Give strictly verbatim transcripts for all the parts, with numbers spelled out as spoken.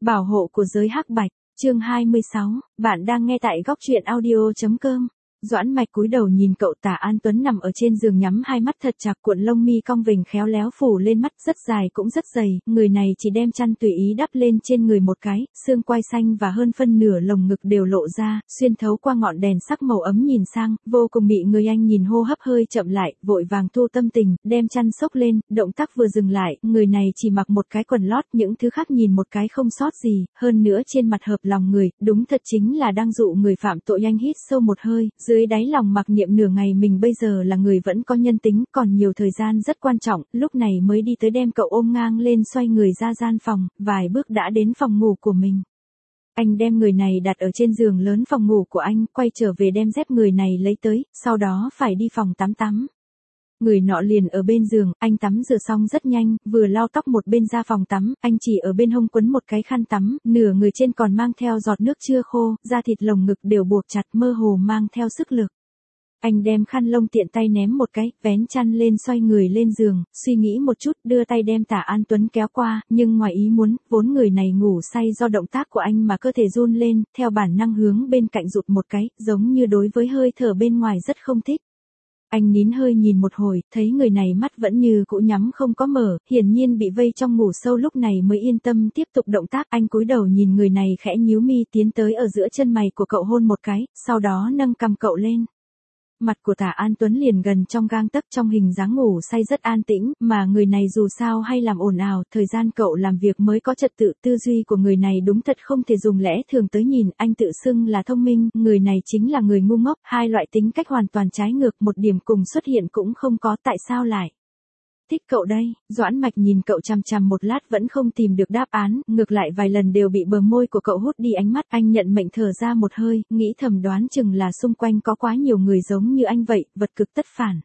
Bảo hộ của giới hắc bạch, chương hai mươi sáu, bạn đang nghe tại góc truyện audio.com. Doãn Mạch cúi đầu nhìn cậu Tả An Tuấn nằm ở trên giường nhắm hai mắt thật chặt, cuộn lông mi cong vềnh khéo léo phủ lên mắt, rất dài cũng rất dày, người này chỉ đem chăn tùy ý đắp lên trên người một cái, xương quai xanh và hơn phân nửa lồng ngực đều lộ ra, xuyên thấu qua ngọn đèn sắc màu ấm nhìn sang, vô cùng mị người. Anh nhìn hô hấp hơi chậm lại, vội vàng thu tâm tình, đem chăn xốc lên, động tác vừa dừng lại, người này chỉ mặc một cái quần lót, những thứ khác nhìn một cái không sót gì, hơn nữa trên mặt hợp lòng người, đúng thật chính là đang dụ người phạm tội. Anh hít sâu một hơi, dưới đáy lòng mặc niệm nửa ngày mình bây giờ là người vẫn có nhân tính, còn nhiều thời gian rất quan trọng, lúc này mới đi tới đem cậu ôm ngang lên, xoay người ra gian phòng, vài bước đã đến phòng ngủ của mình. Anh đem người này đặt ở trên giường lớn phòng ngủ của anh, quay trở về đem dép người này lấy tới, sau đó phải đi phòng tắm tắm. Người nọ liền ở bên giường, anh tắm rửa xong rất nhanh, vừa lau tóc một bên ra phòng tắm, anh chỉ ở bên hông quấn một cái khăn tắm, nửa người trên còn mang theo giọt nước chưa khô, da thịt lồng ngực đều buộc chặt, mơ hồ mang theo sức lực. Anh đem khăn lông tiện tay ném một cái, vén chăn lên, xoay người lên giường, suy nghĩ một chút, đưa tay đem Tả An Tuấn kéo qua, nhưng ngoài ý muốn, vốn người này ngủ say do động tác của anh mà cơ thể run lên, theo bản năng hướng bên cạnh rụt một cái, giống như đối với hơi thở bên ngoài rất không thích. Anh nín hơi nhìn một hồi, thấy người này mắt vẫn như cũ nhắm không có mở, hiển nhiên bị vây trong ngủ sâu, lúc này mới yên tâm tiếp tục động tác. Anh cúi đầu nhìn người này khẽ nhíu mi, tiến tới ở giữa chân mày của cậu hôn một cái, sau đó nâng cằm cậu lên. Mặt của Tả An Tuấn liền gần trong gang tấc, trong hình dáng ngủ say rất an tĩnh, mà người này dù sao hay làm ồn ào, thời gian cậu làm việc mới có trật tự, tư duy của người này đúng thật không thể dùng lẽ thường tới nhìn. Anh tự xưng là thông minh, người này chính là người ngu ngốc, hai loại tính cách hoàn toàn trái ngược, một điểm cùng xuất hiện cũng không có, tại sao lại thích cậu đây? Doãn Mạch nhìn cậu chằm chằm một lát vẫn không tìm được đáp án, ngược lại vài lần đều bị bờ môi của cậu hút đi ánh mắt. Anh nhận mệnh thở ra một hơi, nghĩ thầm đoán chừng là xung quanh có quá nhiều người giống như anh vậy, vật cực tất phản.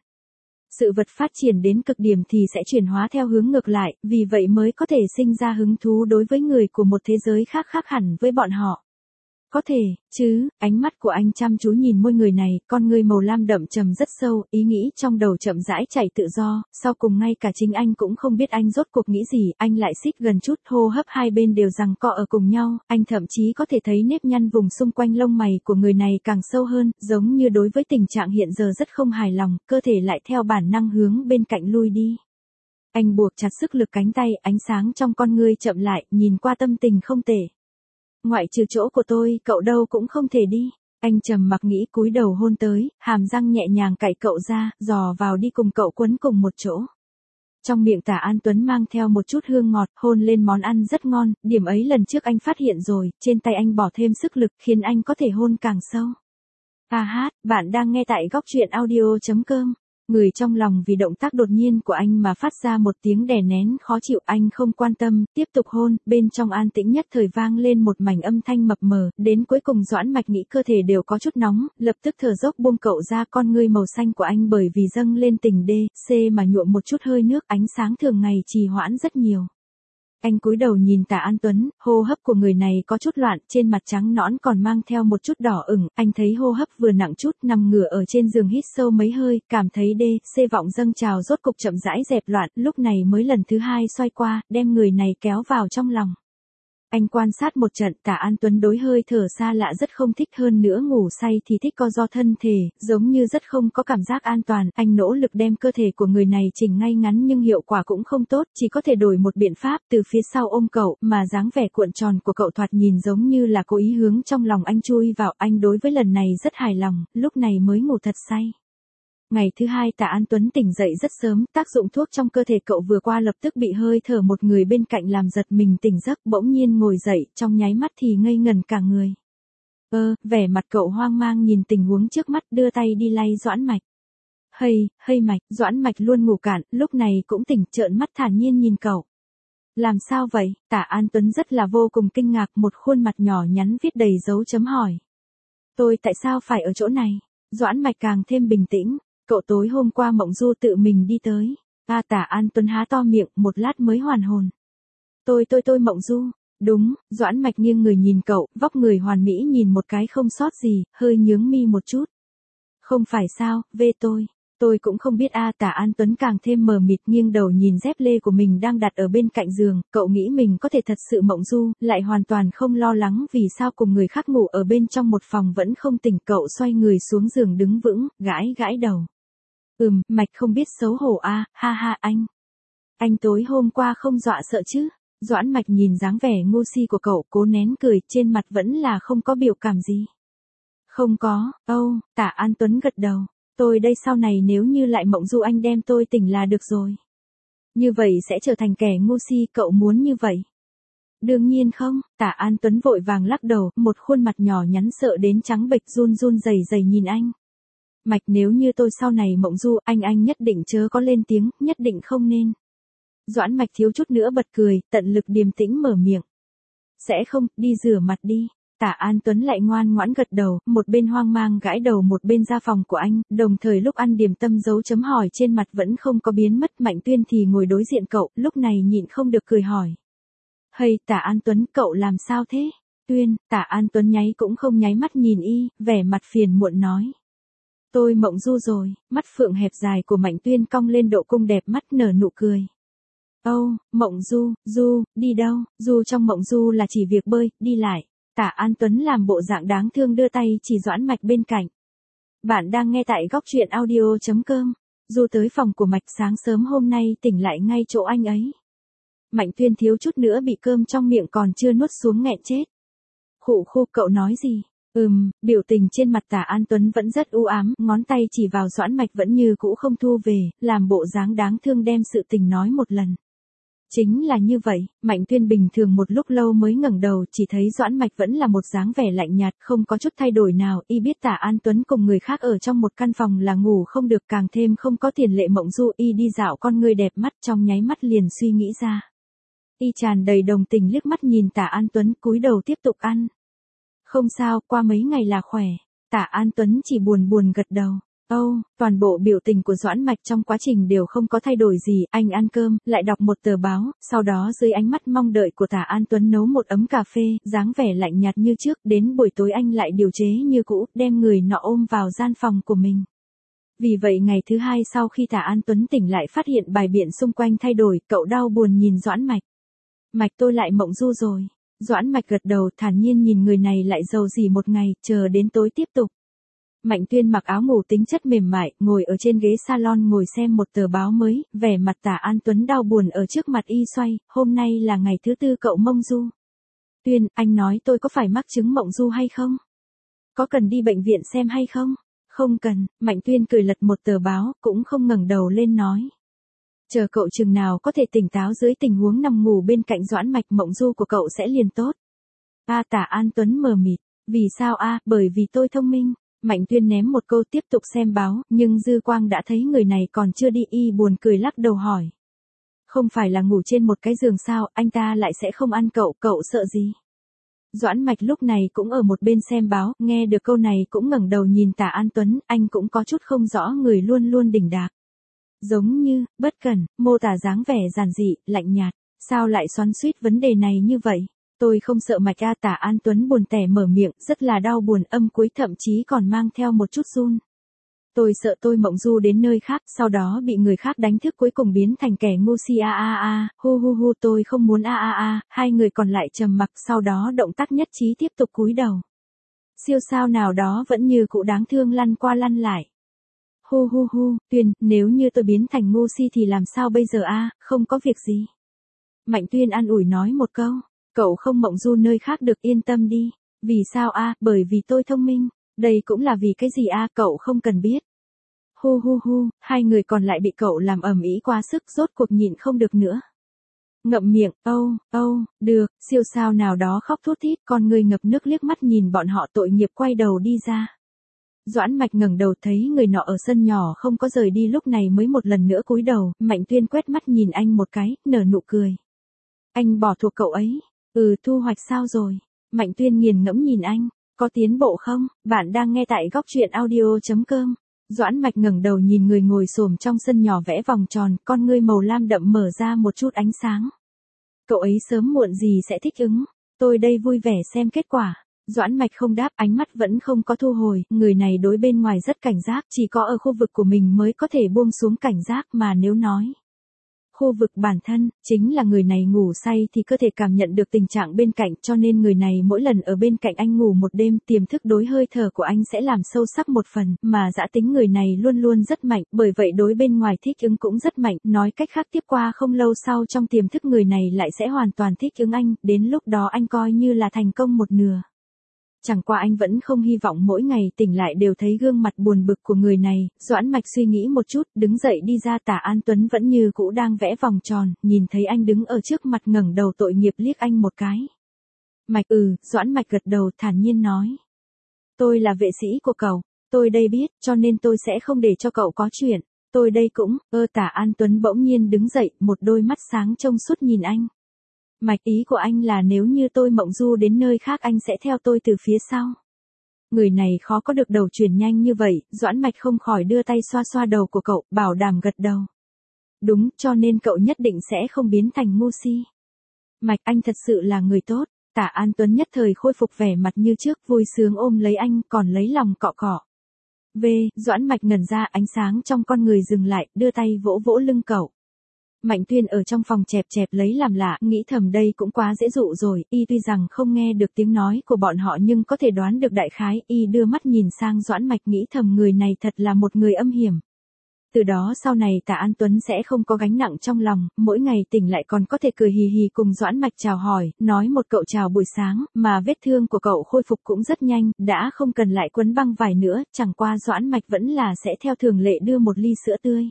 Sự vật phát triển đến cực điểm thì sẽ chuyển hóa theo hướng ngược lại, vì vậy mới có thể sinh ra hứng thú đối với người của một thế giới khác khác hẳn với bọn họ. Có thể, chứ, ánh mắt của anh chăm chú nhìn môi người này, con người màu lam đậm trầm rất sâu, ý nghĩ trong đầu chậm rãi chạy tự do, sau cùng ngay cả chính anh cũng không biết anh rốt cuộc nghĩ gì, anh lại xích gần chút, hô hấp hai bên đều giằng co ở cùng nhau, anh thậm chí có thể thấy nếp nhăn vùng xung quanh lông mày của người này càng sâu hơn, giống như đối với tình trạng hiện giờ rất không hài lòng, cơ thể lại theo bản năng hướng bên cạnh lui đi. Anh buộc chặt sức lực cánh tay, ánh sáng trong con ngươi chậm lại, nhìn qua tâm tình không tệ. Ngoại trừ chỗ của tôi, cậu đâu cũng không thể đi. Anh trầm mặc nghĩ, cúi đầu hôn tới, hàm răng nhẹ nhàng cạy cậu ra, dò vào đi cùng cậu quấn cùng một chỗ. Trong miệng Tả An Tuấn mang theo một chút hương ngọt, hôn lên món ăn rất ngon, điểm ấy lần trước anh phát hiện rồi, trên tay anh bỏ thêm sức lực khiến anh có thể hôn càng sâu. À hát, bạn đang nghe tại góc truyện audio.com. Người trong lòng vì động tác đột nhiên của anh mà phát ra một tiếng đè nén khó chịu, anh không quan tâm, tiếp tục hôn, bên trong an tĩnh nhất thời vang lên một mảnh âm thanh mập mờ, đến cuối cùng Doãn Mạch nghĩ cơ thể đều có chút nóng, lập tức thở dốc buông cậu ra, con ngươi màu xanh của anh bởi vì dâng lên tình đê, c mà nhuộm một chút hơi nước, ánh sáng thường ngày trì hoãn rất nhiều. Anh cúi đầu nhìn Tả An Tuấn, hô hấp của người này có chút loạn, trên mặt trắng nõn còn mang theo một chút đỏ ửng, anh thấy hô hấp vừa nặng chút, nằm ngửa ở trên giường hít sâu mấy hơi, cảm thấy đê, c vọng dâng trào rốt cục chậm rãi dẹp loạn, lúc này mới lần thứ hai xoay qua, đem người này kéo vào trong lòng. Anh quan sát một trận, Tả An Tuấn đối hơi thở xa lạ rất không thích, hơn nữa ngủ say thì thích co do thân thể, giống như rất không có cảm giác an toàn. Anh nỗ lực đem cơ thể của người này chỉnh ngay ngắn nhưng hiệu quả cũng không tốt, chỉ có thể đổi một biện pháp, từ phía sau ôm cậu, mà dáng vẻ cuộn tròn của cậu thoạt nhìn giống như là cố ý hướng trong lòng anh chui vào. Anh đối với lần này rất hài lòng, lúc này mới ngủ thật say. Ngày thứ hai Tả An Tuấn tỉnh dậy rất sớm, tác dụng thuốc trong cơ thể cậu vừa qua lập tức bị hơi thở một người bên cạnh làm giật mình tỉnh giấc, bỗng nhiên ngồi dậy, trong nháy mắt thì ngây ngần cả người. Ơ, vẻ mặt cậu hoang mang nhìn tình huống trước mắt, đưa tay đi lay Doãn Mạch. Hây, hây Mạch, Doãn Mạch luôn ngủ cạn, lúc này cũng tỉnh, trợn mắt thản nhiên nhìn cậu. Làm sao vậy? Tả An Tuấn rất là vô cùng kinh ngạc, một khuôn mặt nhỏ nhắn viết đầy dấu chấm hỏi. Tôi tại sao phải ở chỗ này? Doãn Mạch càng thêm bình tĩnh. Cậu tối hôm qua Mộng Du tự mình đi tới. À, Tả An Tuấn há to miệng, một lát mới hoàn hồn. Tôi tôi tôi Mộng Du. Đúng, Doãn Mạch nghiêng người nhìn cậu, vóc người hoàn mỹ nhìn một cái không sót gì, hơi nhướng mi một chút. Không phải sao, về tôi. Tôi cũng không biết a. Tả An Tuấn càng thêm mờ mịt, nghiêng đầu nhìn dép lê của mình đang đặt ở bên cạnh giường, cậu nghĩ mình có thể thật sự mộng du, lại hoàn toàn không lo lắng vì sao cùng người khác ngủ ở bên trong một phòng vẫn không tỉnh. Cậu xoay người xuống giường đứng vững, gãi gãi đầu. Ừm, Mạch không biết xấu hổ a. Ha ha anh. Anh tối hôm qua không dọa sợ chứ? Doãn Mạch nhìn dáng vẻ ngu si của cậu, cố nén cười, trên mặt vẫn là không có biểu cảm gì. Không có, âu, Tả An Tuấn gật đầu. Tôi đây sau này nếu như lại mộng du anh đem tôi tỉnh là được rồi. Như vậy sẽ trở thành kẻ ngu si, cậu muốn như vậy? Đương nhiên không. Tả An Tuấn vội vàng lắc đầu, một khuôn mặt nhỏ nhắn sợ đến trắng bệch, run run rẩy rẩy nhìn anh. Mạch, nếu như tôi sau này mộng du, anh anh nhất định chớ có lên tiếng, nhất định không nên. Doãn Mạch thiếu chút nữa bật cười, tận lực điềm tĩnh mở miệng. Sẽ không, đi rửa mặt đi. Tả An Tuấn lại ngoan ngoãn gật đầu, một bên hoang mang gãi đầu một bên ra phòng của anh, đồng thời lúc ăn điểm tâm dấu chấm hỏi trên mặt vẫn không có biến mất. Mạnh Tuyên thì ngồi đối diện cậu, lúc này nhịn không được cười hỏi. Hây, Tả An Tuấn, cậu làm sao thế? Tuyên, Tả An Tuấn nháy cũng không nháy mắt nhìn y, vẻ mặt phiền muộn nói. Tôi mộng du rồi. Mắt phượng hẹp dài của Mạnh Tuyên cong lên độ cung đẹp mắt, nở nụ cười. Âu, oh, mộng du, du, đi đâu? Du trong mộng du là chỉ việc bơi, đi lại. Tả An Tuấn làm bộ dạng đáng thương đưa tay chỉ Doãn Mạch bên cạnh. Bạn đang nghe tại góc truyện audio chấm com. Du tới phòng của Mạch sáng sớm hôm nay tỉnh lại ngay chỗ anh ấy. Mạnh Tuyên thiếu chút nữa bị cơm trong miệng còn chưa nuốt xuống nghẹn chết. Khụ khụ, cậu nói gì? Ừm, biểu tình trên mặt Tả An Tuấn vẫn rất u ám, ngón tay chỉ vào Doãn Mạch vẫn như cũ không thu về, làm bộ dáng đáng thương đem sự tình nói một lần. Chính là như vậy. Mạnh Tuyên bình thường một lúc lâu mới ngẩng đầu, chỉ thấy Doãn Mạch vẫn là một dáng vẻ lạnh nhạt, không có chút thay đổi nào. Y biết Tả An Tuấn cùng người khác ở trong một căn phòng là ngủ không được, càng thêm không có tiền lệ mộng du. Y đi dạo con người đẹp mắt, trong nháy mắt liền suy nghĩ ra. Y tràn đầy đồng tình liếc mắt nhìn Tả An Tuấn, cúi đầu tiếp tục ăn. Không sao, qua mấy ngày là khỏe. Tả An Tuấn chỉ buồn buồn gật đầu. Âu, oh, toàn bộ biểu tình của Doãn Mạch trong quá trình đều không có thay đổi gì. Anh ăn cơm, lại đọc một tờ báo, sau đó dưới ánh mắt mong đợi của Tả An Tuấn nấu một ấm cà phê, dáng vẻ lạnh nhạt như trước. Đến buổi tối anh lại điều chế như cũ, đem người nọ ôm vào gian phòng của mình. Vì vậy ngày thứ hai sau khi Tả An Tuấn tỉnh lại phát hiện bài biện xung quanh thay đổi, cậu đau buồn nhìn Doãn Mạch. Mạch, tôi lại mộng du rồi. Doãn Mạch gật đầu, thản nhiên nhìn người này lại giàu gì một ngày, chờ đến tối tiếp tục. Mạnh Tuyên mặc áo ngủ tính chất mềm mại, ngồi ở trên ghế salon ngồi xem một tờ báo mới, vẻ mặt Tả An Tuấn đau buồn ở trước mặt y xoay, hôm nay là ngày thứ tư cậu mông du. Tuyên, anh nói tôi có phải mắc chứng mộng du hay không? Có cần đi bệnh viện xem hay không? Không cần. Mạnh Tuyên cười lật một tờ báo, cũng không ngẩng đầu lên nói. Chờ cậu chừng nào có thể tỉnh táo dưới tình huống nằm ngủ bên cạnh Doãn Mạch, mộng du của cậu sẽ liền tốt. A. Tả An Tuấn mờ mịt. Vì sao a? Bởi vì tôi thông minh. Mạnh Tuyên ném một câu tiếp tục xem báo, nhưng dư quang đã thấy người này còn chưa đi, y buồn cười lắc đầu hỏi. Không phải là ngủ trên một cái giường sao, anh ta lại sẽ không ăn cậu, cậu sợ gì? Doãn Mạch lúc này cũng ở một bên xem báo, nghe được câu này cũng ngẩng đầu nhìn Tả An Tuấn, anh cũng có chút không rõ, người luôn luôn đỉnh đạc. Giống như, bất cẩn, mô tả dáng vẻ giản dị, lạnh nhạt, sao lại xoắn xuýt vấn đề này như vậy? Tôi không sợ Mạch a. Tả An Tuấn buồn tẻ mở miệng, rất là đau buồn, âm cuối thậm chí còn mang theo một chút run. Tôi sợ tôi mộng du đến nơi khác, sau đó bị người khác đánh thức cuối cùng biến thành kẻ ngu si a a a, hu hu hu, tôi không muốn a a a. Hai người còn lại trầm mặc, sau đó động tác nhất trí tiếp tục cúi đầu. Siêu sao nào đó vẫn như cụ đáng thương lăn qua lăn lại. Hu hu hu, Tuyên, nếu như tôi biến thành ngu si thì làm sao bây giờ a? Không có việc gì. Mạnh Tuyên an ủi nói một câu. Cậu không mộng du nơi khác được, yên tâm đi. Vì sao a? Bởi vì tôi thông minh. Đây cũng là vì cái gì a? Cậu không cần biết. Hu hu hu, hai người còn lại bị cậu làm ầm ĩ quá sức, rốt cuộc nhịn không được nữa. Ngậm miệng, âu, âu, được, siêu sao nào đó khóc thút thít, con người ngập nước liếc mắt nhìn bọn họ tội nghiệp quay đầu đi ra. Doãn Mạch ngẩng đầu thấy người nọ ở sân nhỏ không có rời đi, lúc này mới một lần nữa cúi đầu. Mạnh Tuyên quét mắt nhìn anh một cái, nở nụ cười. Anh bỏ thuộc cậu ấy. Ừ, thu hoạch sao rồi? Mạnh Tuyên nghiền ngẫm nhìn anh. Có tiến bộ không? Bạn đang nghe tại góc truyện audio chấm com. Doãn Mạch ngẩng đầu nhìn người ngồi xổm trong sân nhỏ vẽ vòng tròn, con ngươi màu lam đậm mở ra một chút ánh sáng. Cậu ấy sớm muộn gì sẽ thích ứng. Tôi đây vui vẻ xem kết quả. Doãn Mạch không đáp, ánh mắt vẫn không có thu hồi, người này đối bên ngoài rất cảnh giác, chỉ có ở khu vực của mình mới có thể buông xuống cảnh giác, mà nếu nói khu vực bản thân, chính là người này ngủ say thì cơ thể cảm nhận được tình trạng bên cạnh, cho nên người này mỗi lần ở bên cạnh anh ngủ một đêm, tiềm thức đối hơi thở của anh sẽ làm sâu sắc một phần, mà dã tính người này luôn luôn rất mạnh, bởi vậy đối bên ngoài thích ứng cũng rất mạnh, nói cách khác tiếp qua không lâu sau trong tiềm thức người này lại sẽ hoàn toàn thích ứng anh, đến lúc đó anh coi như là thành công một nửa. Chẳng qua anh vẫn không hy vọng mỗi ngày tỉnh lại đều thấy gương mặt buồn bực của người này, Doãn Mạch suy nghĩ một chút, đứng dậy đi ra. Tả An Tuấn vẫn như cũ đang vẽ vòng tròn, nhìn thấy anh đứng ở trước mặt ngẩng đầu tội nghiệp liếc anh một cái. Mạch ừ, Doãn Mạch gật đầu thản nhiên nói. Tôi là vệ sĩ của cậu, tôi đây biết, cho nên tôi sẽ không để cho cậu có chuyện, tôi đây cũng, ơ Tả An Tuấn bỗng nhiên đứng dậy, một đôi mắt sáng trông suốt nhìn anh. Mạch ý của anh là nếu như tôi mộng du đến nơi khác anh sẽ theo tôi từ phía sau. Người này khó có được đầu chuyển nhanh như vậy, Doãn Mạch không khỏi đưa tay xoa xoa đầu của cậu, bảo đảm gật đầu. Đúng, cho nên cậu nhất định sẽ không biến thành ngu si. Mạch anh thật sự là người tốt. Tả An Tuấn nhất thời khôi phục vẻ mặt như trước, vui sướng ôm lấy anh, còn lấy lòng cọ cọ. V, Doãn Mạch ngẩn ra, ánh sáng trong con người dừng lại, đưa tay vỗ vỗ lưng cậu. Mạnh Tuyên ở trong phòng chẹp chẹp lấy làm lạ, nghĩ thầm đây cũng quá dễ dụ rồi, y tuy rằng không nghe được tiếng nói của bọn họ nhưng có thể đoán được đại khái, y đưa mắt nhìn sang Doãn Mạch nghĩ thầm người này thật là một người âm hiểm. Từ đó sau này Tả An Tuấn sẽ không có gánh nặng trong lòng, mỗi ngày tỉnh lại còn có thể cười hì hì cùng Doãn Mạch chào hỏi, nói một cậu chào buổi sáng, mà vết thương của cậu khôi phục cũng rất nhanh, đã không cần lại quấn băng vải nữa, chẳng qua Doãn Mạch vẫn là sẽ theo thường lệ đưa một ly sữa tươi.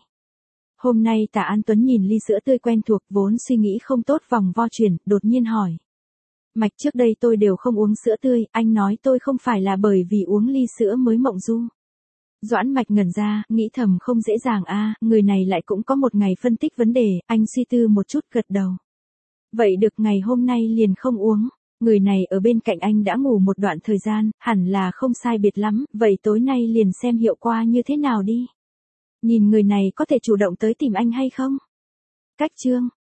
Hôm nay Tả An Tuấn nhìn ly sữa tươi quen thuộc vốn suy nghĩ không tốt vòng vo chuyển, đột nhiên hỏi. Mạch trước đây tôi đều không uống sữa tươi, anh nói tôi không phải là bởi vì uống ly sữa mới mộng du. Doãn Mạch ngẩn ra, nghĩ thầm không dễ dàng a, người này lại cũng có một ngày phân tích vấn đề, anh suy tư một chút gật đầu. Vậy được ngày hôm nay liền không uống, người này ở bên cạnh anh đã ngủ một đoạn thời gian, hẳn là không sai biệt lắm, vậy tối nay liền xem hiệu quả như thế nào đi. Nhìn người này có thể chủ động tới tìm anh hay không? Cách chương